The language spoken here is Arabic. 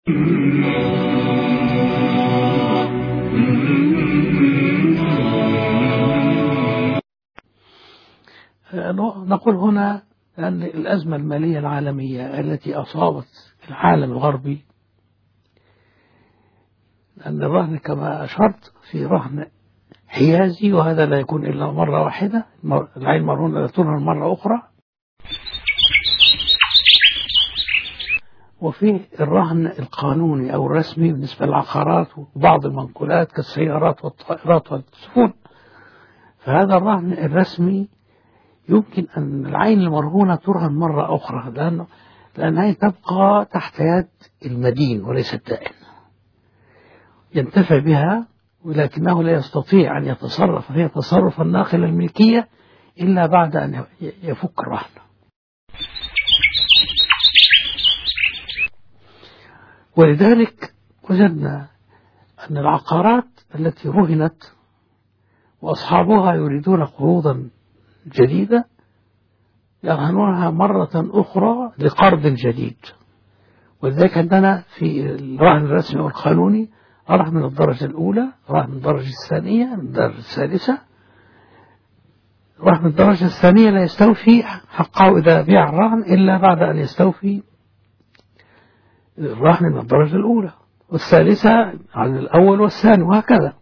نقول هنا أن الأزمة المالية العالمية التي أصابت العالم الغربي، أن الرهن كما أشرت في رهن حيازي، وهذا لا يكون إلا مرة واحدة، العين مرهونة لا ترهن مرة أخرى. وفي الرهن القانوني أو الرسمي بالنسبة للعقارات وبعض المنقولات كالسيارات والطائرات والسفن. فهذا الرهن الرسمي يمكن أن العين المرهونة ترهن مرة أخرى، لأنها تبقى تحت يد المدين وليس الدائن، ينتفع بها ولكنه لا يستطيع أن يتصرف فيها تصرف الناقل الملكية إلا بعد أن يفك الرهن. ولذلك وجدنا أن العقارات التي رهنت وأصحابها يريدون قروضا جديدة يرهنونها مرة أخرى لقرض جديد. ولذلك عندنا في الرهن الرسمي والقانوني رهن من الدرجة الأولى، رهن من الدرجة الثانية، من الدرجة الثالثة. رهن من الدرجة الثانية لا يستوفي حقه إذا بيع الرهن إلا بعد أن يستوفي الرهن من الدرجة الأولى، والثالثة على الأول والثاني، وهكذا.